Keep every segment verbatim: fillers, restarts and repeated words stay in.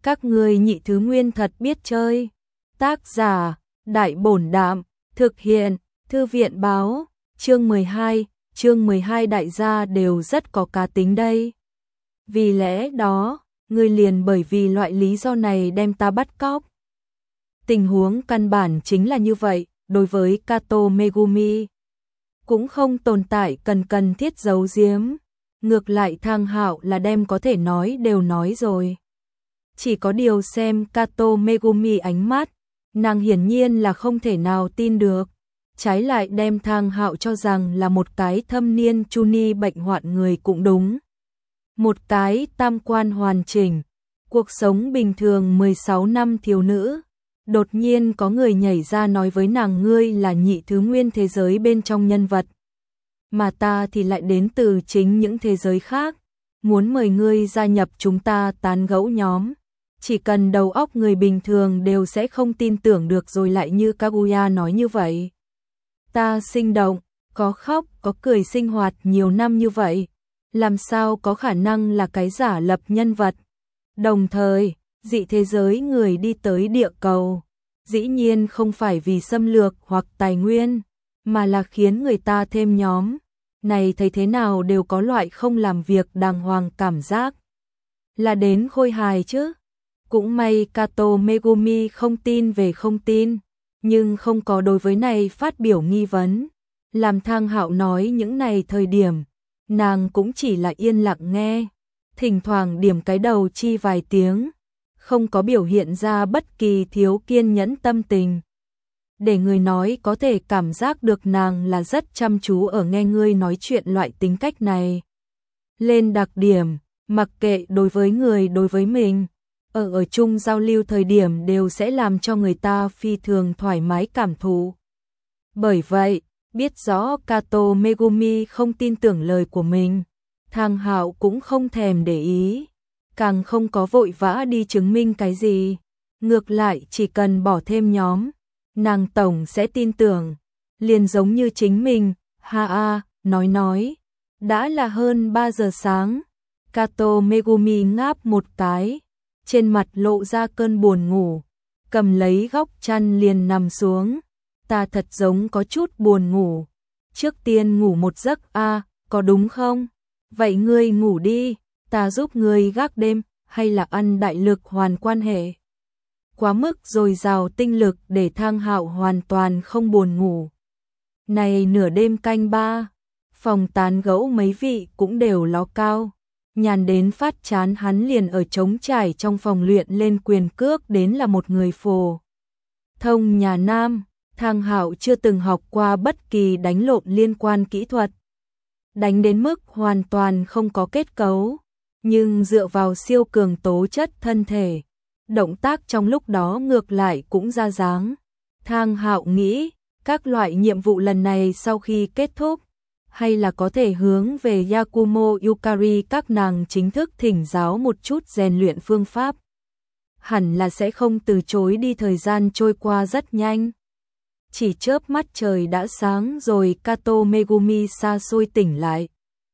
Các ngươi nhị thứ nguyên thật biết chơi. Tác giả, Đại Bổn Đạm, thực hiện, Thư viện báo, chương mười hai, chương mười hai đại gia đều rất có cá tính đây. Vì lẽ đó, ngươi liền bởi vì loại lý do này đem ta bắt cóc. Tình huống căn bản chính là như vậy, đối với Kato Megumi. Cũng không tồn tại cần cần thiết giấu giếm. Ngược lại Thang Hạo là đem có thể nói đều nói rồi. Chỉ có điều xem Kato Megumi ánh mắt, nàng hiển nhiên là không thể nào tin được. Trái lại đem Thang Hạo cho rằng là một cái thâm niên chu ni bệnh hoạn người cũng đúng. Một cái tam quan hoàn chỉnh, cuộc sống bình thường mười sáu năm thiếu nữ. Đột nhiên có người nhảy ra nói với nàng ngươi là nhị thứ nguyên thế giới bên trong nhân vật. Mà ta thì lại đến từ chính những thế giới khác. Muốn mời ngươi gia nhập chúng ta tán gẫu nhóm. Chỉ cần đầu óc người bình thường đều sẽ không tin tưởng được rồi lại như Kaguya nói như vậy. Ta sinh động, có khóc, có cười sinh hoạt nhiều năm như vậy. Làm sao có khả năng là cái giả lập nhân vật. Đồng thời, dị thế giới người đi tới địa cầu. Dĩ nhiên không phải vì xâm lược hoặc tài nguyên, mà là khiến người ta thêm nhóm. Này thấy thế nào đều có loại không làm việc đàng hoàng cảm giác. Là đến khôi hài chứ. Cũng may Kato Megumi không tin về không tin, nhưng không có đối với này phát biểu nghi vấn. Làm Thang Hạo nói những này thời điểm, nàng cũng chỉ là yên lặng nghe, thỉnh thoảng điểm cái đầu chi vài tiếng, không có biểu hiện ra bất kỳ thiếu kiên nhẫn tâm tình. Để người nói có thể cảm giác được nàng là rất chăm chú ở nghe ngươi nói chuyện loại tính cách này. Lên đặc điểm, mặc kệ đối với người đối với mình, ở ở chung giao lưu thời điểm đều sẽ làm cho người ta phi thường thoải mái cảm thụ. Bởi vậy, biết rõ Kato Megumi không tin tưởng lời của mình, Thang Hạo cũng không thèm để ý, càng không có vội vã đi chứng minh cái gì. Ngược lại chỉ cần bỏ thêm nhóm, nàng tổng sẽ tin tưởng, liền giống như chính mình. Ha a, nói nói, đã là hơn ba giờ sáng. Kato Megumi ngáp một cái, trên mặt lộ ra cơn buồn ngủ, cầm lấy góc chăn liền nằm xuống. Ta thật giống có chút buồn ngủ, trước tiên ngủ một giấc a, có đúng không? Vậy ngươi ngủ đi, ta giúp ngươi gác đêm, hay là ăn đại lực hoàn quan hệ? Quá mức dồi dào tinh lực để Thang Hạo hoàn toàn không buồn ngủ. Này nửa đêm canh ba, phòng tán gẫu mấy vị cũng đều ló cao. Nhàn đến phát chán hắn liền ở trống trải trong phòng luyện lên quyền cước đến là một người phổ thông nhà nam. Thang Hạo chưa từng học qua bất kỳ đánh lộn liên quan kỹ thuật, đánh đến mức hoàn toàn không có kết cấu, nhưng dựa vào siêu cường tố chất thân thể, động tác trong lúc đó ngược lại cũng ra dáng. Thang Hạo nghĩ, các loại nhiệm vụ lần này sau khi kết thúc, hay là có thể hướng về Yakumo Yukari các nàng chính thức thỉnh giáo một chút rèn luyện phương pháp. Hẳn là sẽ không từ chối đi, thời gian trôi qua rất nhanh. Chỉ chớp mắt trời đã sáng rồi Kato Megumi xa xôi tỉnh lại.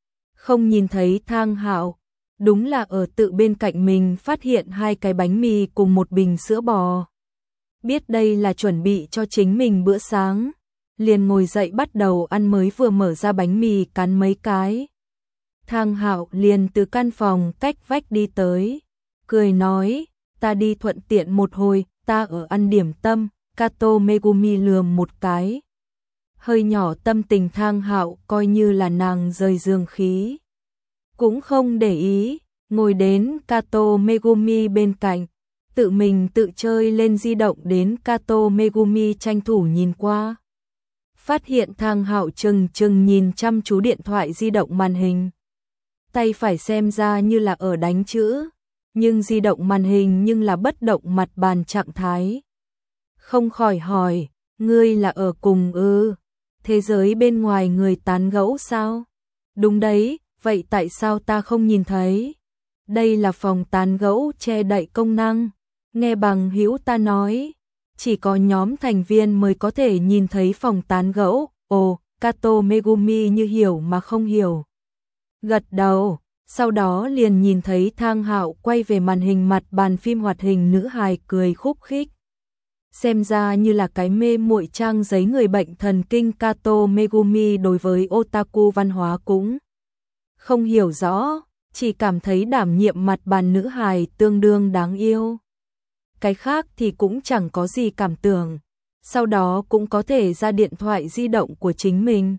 Không nhìn thấy Thang Hạo, đúng là ở tự bên cạnh mình phát hiện hai cái bánh mì cùng một bình sữa bò. Biết đây là chuẩn bị cho chính mình bữa sáng, liền ngồi dậy bắt đầu ăn, mới vừa mở ra bánh mì cắn mấy cái. Thang Hạo liền từ căn phòng cách vách đi tới, cười nói, ta đi thuận tiện một hồi, ta ở ăn điểm tâm. Kato Megumi lườm một cái, hơi nhỏ tâm tình Thang Hạo coi như là nàng rời giường khí, cũng không để ý, ngồi đến Kato Megumi bên cạnh, tự mình tự chơi lên di động. Đến Kato Megumi tranh thủ nhìn qua, phát hiện Thang Hạo chừng chừng nhìn chăm chú điện thoại di động màn hình, tay phải xem ra như là ở đánh chữ, nhưng di động màn hình nhưng là bất động mặt bàn trạng thái. Không khỏi hỏi, ngươi là ở cùng ư? Thế giới bên ngoài người tán gẫu sao? Đúng đấy, vậy tại sao ta không nhìn thấy? Đây là phòng tán gẫu che đậy công năng. Nghe bằng hữu ta nói, chỉ có nhóm thành viên mới có thể nhìn thấy phòng tán gẫu. Ồ, Kato Megumi như hiểu mà không hiểu. Gật đầu, Sau đó liền nhìn thấy Thang Hạo quay về màn hình mặt bàn phim hoạt hình nữ hài cười khúc khích. Xem ra như là cái mê muội trang giấy người bệnh thần kinh Kato Megumi đối với otaku văn hóa cũng không hiểu rõ, chỉ cảm thấy đảm nhiệm mặt bàn nữ hài tương đương đáng yêu. Cái khác thì cũng chẳng có gì cảm tưởng, sau đó cũng có thể ra điện thoại di động của chính mình.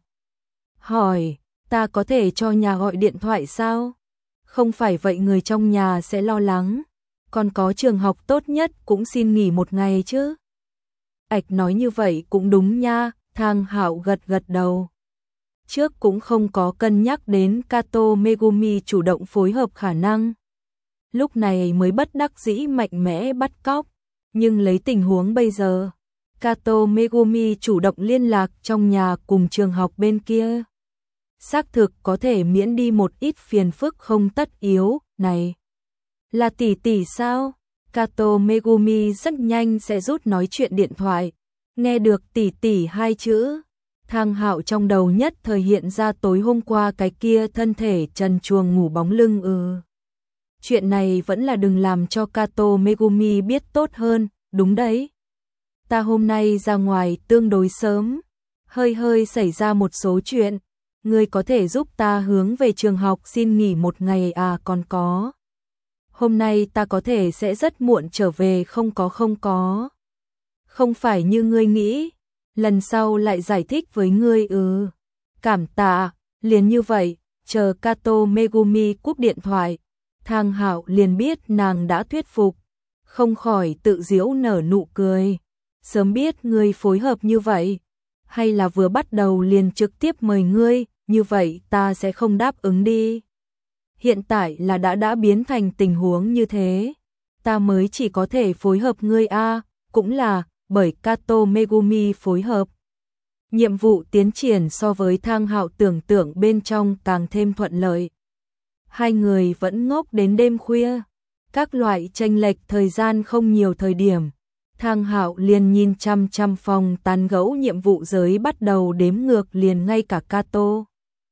Hỏi, ta có thể cho nhà gọi điện thoại sao? Không phải vậy người trong nhà sẽ lo lắng, còn có trường học tốt nhất cũng xin nghỉ một ngày chứ. Ảch nói như vậy cũng đúng nha, Thang Hạo gật gật đầu. Trước cũng không có cân nhắc đến Kato Megumi chủ động phối hợp khả năng. Lúc này mới bất đắc dĩ mạnh mẽ bắt cóc, nhưng lấy tình huống bây giờ, Kato Megumi chủ động liên lạc trong nhà cùng trường học bên kia. Xác thực có thể miễn đi một ít phiền phức không tất yếu, này. Là tỷ tỷ sao? Kato Megumi rất nhanh sẽ rút nói chuyện điện thoại. Nghe được tỷ tỷ hai chữ, Thang Hạo trong đầu nhất thời hiện ra tối hôm qua cái kia thân thể trần truồng ngủ bóng lưng ừ. Chuyện này vẫn là đừng làm cho Kato Megumi biết tốt hơn, đúng đấy. Ta hôm nay ra ngoài tương đối sớm, hơi hơi xảy ra một số chuyện. Ngươi có thể giúp ta hướng về trường học xin nghỉ một ngày à còn có. Hôm nay ta có thể sẽ rất muộn trở về không có không có. Không phải như ngươi nghĩ, lần sau lại giải thích với ngươi ừ. Cảm tạ, liền như vậy, chờ Kato Megumi cúp điện thoại. Thang Hạo liền biết nàng đã thuyết phục, không khỏi tự giễu nở nụ cười. Sớm biết ngươi phối hợp như vậy, hay là vừa bắt đầu liền trực tiếp mời ngươi, như vậy ta sẽ không đáp ứng đi. Hiện tại là đã đã biến thành tình huống như thế, ta mới chỉ có thể phối hợp ngươi a, cũng là bởi Kato Megumi phối hợp. Nhiệm vụ tiến triển so với Thang Hạo tưởng tượng bên trong càng thêm thuận lợi. Hai người vẫn ngốc đến đêm khuya, các loại chênh lệch thời gian không nhiều thời điểm. Thang Hạo liền nhìn chăm chăm phòng tán gẫu nhiệm vụ giới bắt đầu đếm ngược liền ngay cả Kato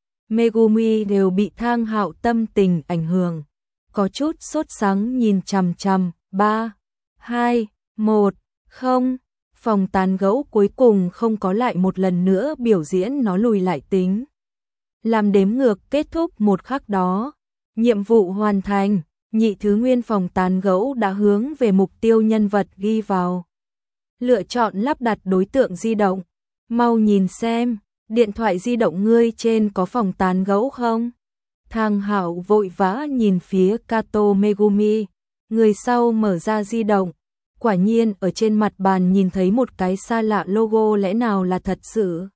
Megumi đều bị Thang Hạo tâm tình ảnh hưởng. Có chút sốt sắng nhìn chăm chăm, ba, hai, một, không. Phòng tán gẫu cuối cùng không có lại một lần nữa biểu diễn nó lùi lại tính. Làm đếm ngược kết thúc một khắc đó. Nhiệm vụ hoàn thành, nhị thứ nguyên phòng tán gẫu đã hướng về mục tiêu nhân vật ghi vào. Lựa chọn lắp đặt đối tượng di động. Mau nhìn xem, điện thoại di động ngươi trên có phòng tán gẫu không? Thang Hạo vội vã nhìn phía Kato Megumi. Người sau mở ra di động. Quả nhiên ở trên mặt bàn nhìn thấy một cái xa lạ logo lẽ nào là thật sự.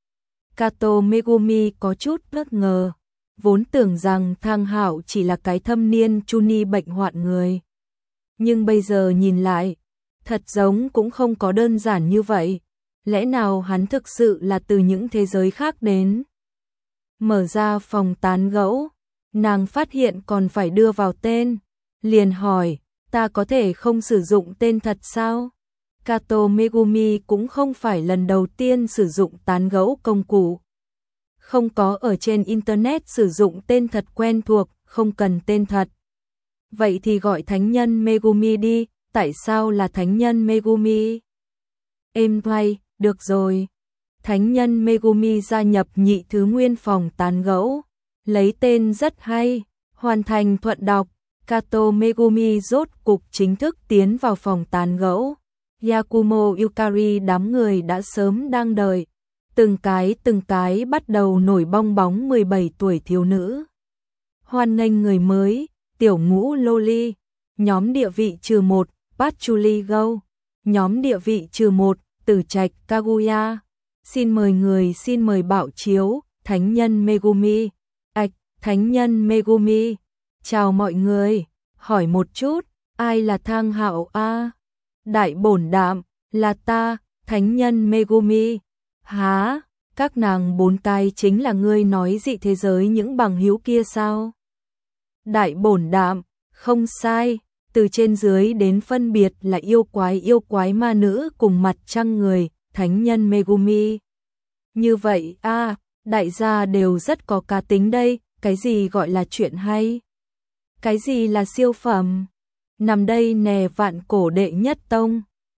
Kato Megumi có chút bất ngờ. Vốn tưởng rằng Thang Hạo chỉ là cái thâm niên chuni bệnh hoạn người. Nhưng bây giờ nhìn lại, thật giống cũng không có đơn giản như vậy. Lẽ nào hắn thực sự là từ những thế giới khác đến? Mở ra phòng tán gẫu, nàng phát hiện còn phải đưa vào tên. Liền hỏi, ta có thể không sử dụng tên thật sao? Kato Megumi cũng không phải lần đầu tiên sử dụng tán gẫu công cụ. Không có ở trên Internet sử dụng tên thật quen thuộc, không cần tên thật. Vậy thì gọi thánh nhân Megumi đi, tại sao là thánh nhân Megumi? Êm thay, được rồi. Thánh nhân Megumi gia nhập nhị thứ nguyên phòng tán gẫu. Lấy tên rất hay, hoàn thành thuận đọc. Kato Megumi rốt cục chính thức tiến vào phòng tán gẫu. Yakumo Yukari đám người đã sớm đang đợi. Từng cái từng cái bắt đầu nổi bong bóng mười bảy tuổi thiếu nữ. Hoan nghênh người mới, tiểu ngũ Loli. Nhóm địa vị trừ một, Patchouli Go. Nhóm địa vị trừ một, Tử Trạch Kaguya. Xin mời người xin mời bảo chiếu, thánh nhân Megumi. Ảch, thánh nhân Megumi. Chào mọi người, hỏi một chút, ai là Thang Hạo a? Đại bổn đạm, là ta, thánh nhân Megumi. Hả, các nàng bốn cái chính là ngươi nói dị thế giới những bằng hữu kia sao? Đại bổn đạm, không sai, từ trên dưới đến phân biệt là yêu quái yêu quái ma nữ cùng mặt trăng người, thánh nhân Megumi. Như vậy a, đại gia đều rất có cá tính đây, cái gì gọi là chuyện hay? Cái gì là siêu phẩm? Nằm đây nè vạn cổ đệ nhất tông.